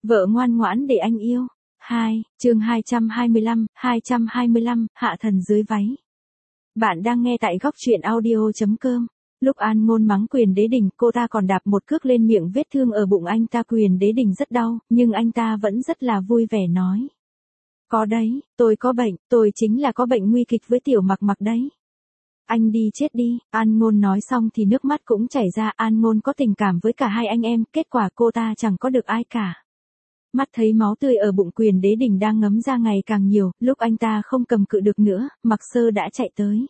Vợ ngoan ngoãn để anh yêu. 2, chương 225, hạ thần dưới váy. Bạn đang nghe tại góc truyện audio.com. Lúc An Ngôn mắng Quyền Đế Đình, cô ta còn đạp một cước lên miệng vết thương ở bụng anh ta. Quyền Đế Đình rất đau, nhưng anh ta vẫn rất là vui vẻ nói. Có đấy, tôi có bệnh, tôi chính là có bệnh nguy kịch với Tiểu Mặc Mặc đấy. Anh đi chết đi. An Ngôn nói xong thì nước mắt cũng chảy ra. An Ngôn có tình cảm với cả hai anh em, kết quả cô ta chẳng có được ai cả. Mắt thấy máu tươi ở bụng Quyền Đế Đình đang ngấm ra ngày càng nhiều, lúc anh ta không cầm cự được nữa, Mặc Sơ đã chạy tới.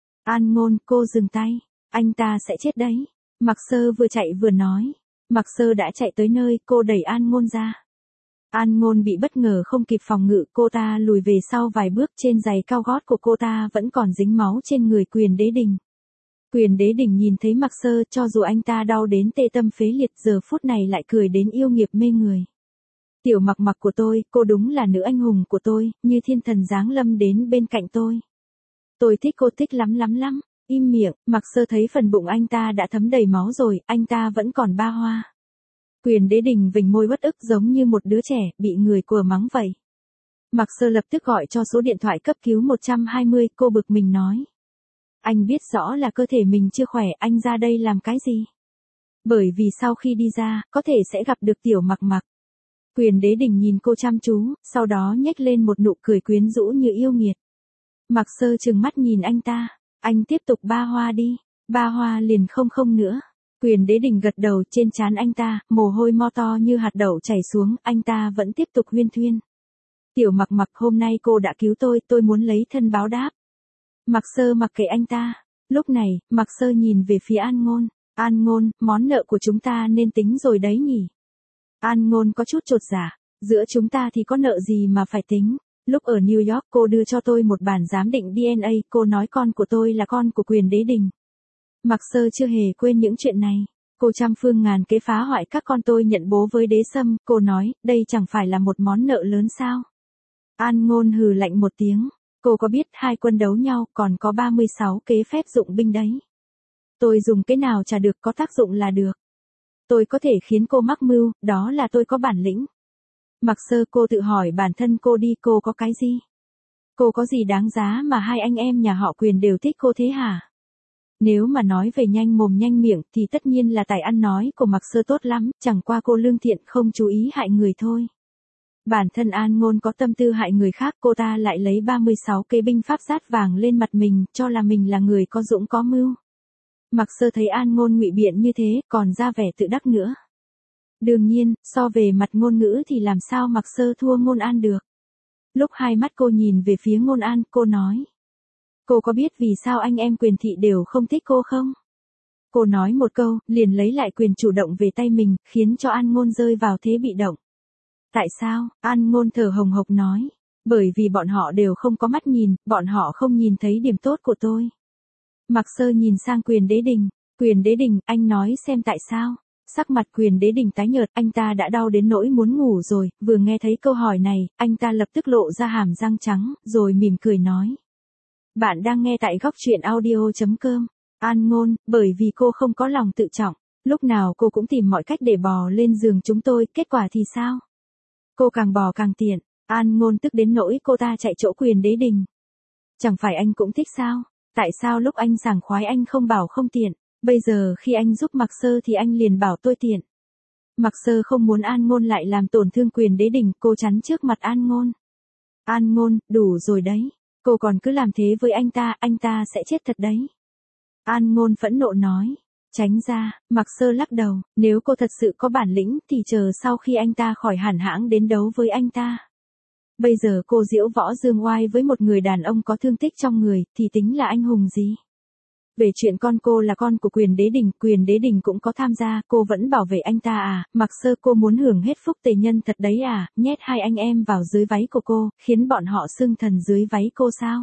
An Ngôn, cô dừng tay, anh ta sẽ chết đấy. Mặc Sơ vừa chạy vừa nói. Mặc Sơ đã chạy tới nơi, cô đẩy An Ngôn ra. An Ngôn bị bất ngờ không kịp phòng ngự, cô ta lùi về sau vài bước, trên giày cao gót của cô ta vẫn còn dính máu trên người Quyền Đế Đình. Quyền Đế Đình nhìn thấy Mặc Sơ, cho dù anh ta đau đến tê tâm phế liệt, giờ phút này lại cười đến yêu nghiệt mê người. Tiểu Mặc Mặc của tôi, cô đúng là nữ anh hùng của tôi, như thiên thần giáng lâm đến bên cạnh tôi. Tôi thích cô, thích lắm lắm lắm. Im miệng. Mặc Sơ thấy phần bụng anh ta đã thấm đầy máu rồi, anh ta vẫn còn ba hoa. Quyền Đế Đình vểnh môi uất ức giống như một đứa trẻ, bị người của mắng vậy. Mặc Sơ lập tức gọi cho số điện thoại cấp cứu 120, cô bực mình nói. Anh biết rõ là cơ thể mình chưa khỏe, anh ra đây làm cái gì? Bởi vì sau khi đi ra, có thể sẽ gặp được Tiểu Mặc Mặc. Quyền Đế Đình nhìn cô chăm chú, sau đó nhếch lên một nụ cười quyến rũ như yêu nghiệt. Mặc Sơ trừng mắt nhìn anh ta, anh tiếp tục ba hoa đi, ba hoa liền không nữa. Quyền Đế Đình gật đầu, trên trán anh ta, mồ hôi mo to như hạt đậu chảy xuống, anh ta vẫn tiếp tục huyên thuyên. Tiểu Mặc Mặc, hôm nay cô đã cứu tôi muốn lấy thân báo đáp. Mặc Sơ mặc kệ anh ta. Lúc này, Mặc Sơ nhìn về phía An Ngôn. An Ngôn, món nợ của chúng ta nên tính rồi đấy nhỉ? An Ngôn có chút chột dạ, giữa chúng ta thì có nợ gì mà phải tính. Lúc ở New York cô đưa cho tôi một bản giám định DNA, cô nói con của tôi là con của Quyền Đế Đình. Mặc Sơ chưa hề quên những chuyện này. Cô trăm phương ngàn kế phá hoại các con tôi nhận bố với Đế Sâm, cô nói, đây chẳng phải là một món nợ lớn sao? An Ngôn hừ lạnh một tiếng, cô có biết hai quân đấu nhau còn có 36 kế phép dụng binh đấy. Tôi dùng cái nào trả được, có tác dụng là được. Tôi có thể khiến cô mắc mưu, đó là tôi có bản lĩnh. Mặc Sơ, cô tự hỏi bản thân cô đi, cô có cái gì? Cô có gì đáng giá mà hai anh em nhà họ Quyền đều thích cô thế hả? Nếu mà nói về nhanh mồm nhanh miệng thì tất nhiên là tài ăn nói của Mặc Sơ tốt lắm, chẳng qua cô lương thiện không chú ý hại người thôi. Bản thân An Ngôn có tâm tư hại người khác, cô ta lại lấy 36 kế binh pháp sát vàng lên mặt mình, cho là mình là người có dũng có mưu. Mặc Sơ thấy An Ngôn ngụy biện như thế, còn ra vẻ tự đắc nữa. Đương nhiên, so về mặt ngôn ngữ thì làm sao Mặc Sơ thua Ngôn An được. Lúc hai mắt cô nhìn về phía Ngôn An, cô nói. Cô có biết vì sao anh em Quyền thị đều không thích cô không? Cô nói một câu, liền lấy lại quyền chủ động về tay mình, khiến cho An Ngôn rơi vào thế bị động. Tại sao? An Ngôn thở hồng hộc nói. Bởi vì bọn họ đều không có mắt nhìn, bọn họ không nhìn thấy điểm tốt của tôi. Mặc Sơ nhìn sang Quyền Đế Đình. Quyền Đế Đình, anh nói xem tại sao? Sắc mặt Quyền Đế Đình tái nhợt, anh ta đã đau đến nỗi muốn ngủ rồi, vừa nghe thấy câu hỏi này, anh ta lập tức lộ ra hàm răng trắng, rồi mỉm cười nói. Bạn đang nghe tại góc truyện audio.com. An Ngôn, bởi vì cô không có lòng tự trọng, lúc nào cô cũng tìm mọi cách để bò lên giường chúng tôi, kết quả thì sao? Cô càng bò càng tiện. An Ngôn tức đến nỗi cô ta chạy chỗ Quyền Đế Đình. Chẳng phải anh cũng thích sao? Tại sao lúc anh sảng khoái anh không bảo không tiện? Bây giờ khi anh giúp Mặc Sơ thì anh liền bảo tôi tiện. Mặc Sơ không muốn An Ngôn lại làm tổn thương Quyền Đế Đình, cô chắn trước mặt An Ngôn. An Ngôn, đủ rồi đấy. Cô còn cứ làm thế với anh ta sẽ chết thật đấy. An Ngôn phẫn nộ nói. Tránh ra. Mặc Sơ lắc đầu, nếu cô thật sự có bản lĩnh thì chờ sau khi anh ta khỏi hẳn hãng đến đấu với anh ta. Bây giờ cô diễu võ dương oai với một người đàn ông có thương tích trong người thì tính là anh hùng gì? Về chuyện con cô là con của Quyền Đế Đình cũng có tham gia, cô vẫn bảo vệ anh ta à? Mặc Sơ, cô muốn hưởng hết phúc tề nhân thật đấy à? Nhét hai anh em vào dưới váy của cô, khiến bọn họ xưng thần dưới váy cô sao?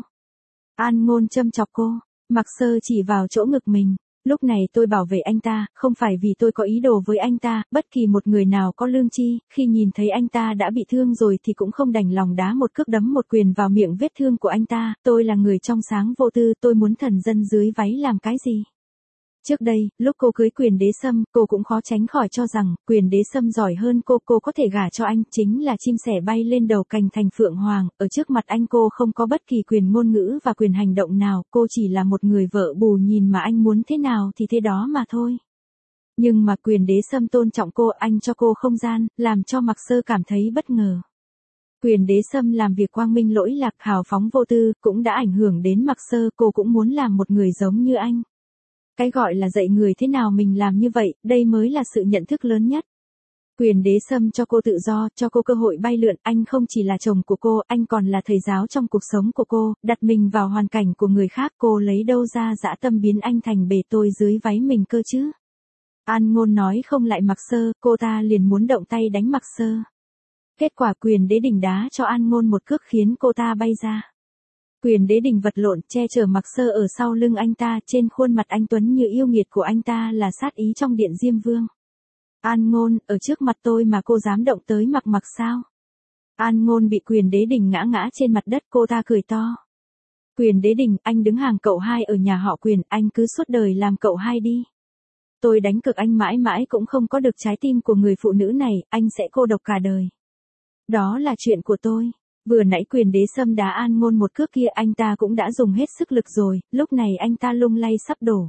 An Ngôn châm chọc cô. Mặc Sơ chỉ vào chỗ ngực mình. Lúc này tôi bảo vệ anh ta, không phải vì tôi có ý đồ với anh ta, bất kỳ một người nào có lương tri, khi nhìn thấy anh ta đã bị thương rồi thì cũng không đành lòng đá một cước đấm một quyền vào miệng vết thương của anh ta, tôi là người trong sáng vô tư, tôi muốn thần dân dưới váy làm cái gì? Trước đây, lúc cô cưới Quyền Đế Sâm, cô cũng khó tránh khỏi cho rằng, Quyền Đế Sâm giỏi hơn cô có thể gả cho anh, chính là chim sẻ bay lên đầu cành thành phượng hoàng, ở trước mặt anh cô không có bất kỳ quyền ngôn ngữ và quyền hành động nào, cô chỉ là một người vợ bù nhìn mà anh muốn thế nào thì thế đó mà thôi. Nhưng mà Quyền Đế Sâm tôn trọng cô, anh cho cô không gian, làm cho Mạc Sơ cảm thấy bất ngờ. Quyền Đế Sâm làm việc quang minh lỗi lạc, hào phóng vô tư, cũng đã ảnh hưởng đến Mạc Sơ, cô cũng muốn làm một người giống như anh. Cái gọi là dạy người thế nào mình làm như vậy, đây mới là sự nhận thức lớn nhất. Quyền Đế Sâm cho cô tự do, cho cô cơ hội bay lượn, anh không chỉ là chồng của cô, anh còn là thầy giáo trong cuộc sống của cô, đặt mình vào hoàn cảnh của người khác, cô lấy đâu ra dã tâm biến anh thành bể tôi dưới váy mình cơ chứ. An Ngôn nói không lại Mạc Sơ, cô ta liền muốn động tay đánh Mạc Sơ. Kết quả Quyền Đế Đình đá cho An Ngôn một cước khiến cô ta bay ra. Quyền Đế Đình vật lộn che chở Mạc Sơ ở sau lưng anh ta, trên khuôn mặt anh tuấn như yêu nghiệt của anh ta là sát ý trong điện Diêm Vương. An Ngôn, ở trước mặt tôi mà cô dám động tới Mạc sao? An Ngôn bị Quyền Đế Đình ngã trên mặt đất, cô ta cười to. Quyền Đế Đình, anh đứng hàng cậu hai ở nhà họ Quyền, anh cứ suốt đời làm cậu hai đi. Tôi đánh cược anh mãi mãi cũng không có được trái tim của người phụ nữ này, anh sẽ cô độc cả đời. Đó là chuyện của tôi. Vừa nãy Quyền Đế Sâm đá An Ngôn một cước kia, anh ta cũng đã dùng hết sức lực rồi, lúc này anh ta lung lay sắp đổ.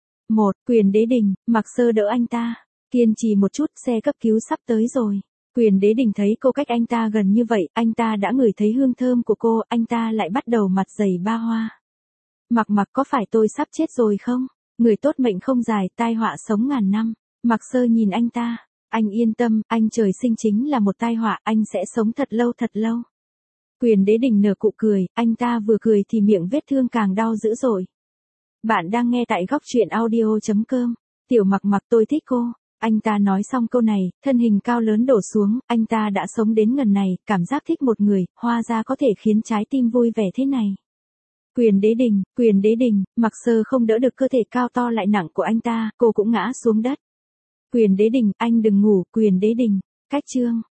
Quyền Đế Đình, Mạc Sơ đỡ anh ta. Kiên trì một chút, xe cấp cứu sắp tới rồi. Quyền Đế Đình thấy cô cách anh ta gần như vậy, anh ta đã ngửi thấy hương thơm của cô, anh ta lại bắt đầu mặt dày ba hoa. Mạc, có phải tôi sắp chết rồi không? Người tốt mệnh không dài, tai họa sống ngàn năm. Mạc Sơ nhìn anh ta. Anh yên tâm, anh trời sinh chính là một tai họa, anh sẽ sống thật lâu thật lâu. Quyền Đế Đình nở cụ cười, anh ta vừa cười thì miệng vết thương càng đau dữ dội. Bạn đang nghe tại góc truyện audio.com. Tiểu Mạc, tôi thích cô. Anh ta nói xong câu này, thân hình cao lớn đổ xuống, anh ta đã sống đến ngần này, cảm giác thích một người, hóa ra có thể khiến trái tim vui vẻ thế này. Quyền Đế Đình, Mạc Sơ không đỡ được cơ thể cao to lại nặng của anh ta, cô cũng ngã xuống đất. Quyền Đế Đình, anh đừng ngủ, Quyền Đế Đình. Cách chương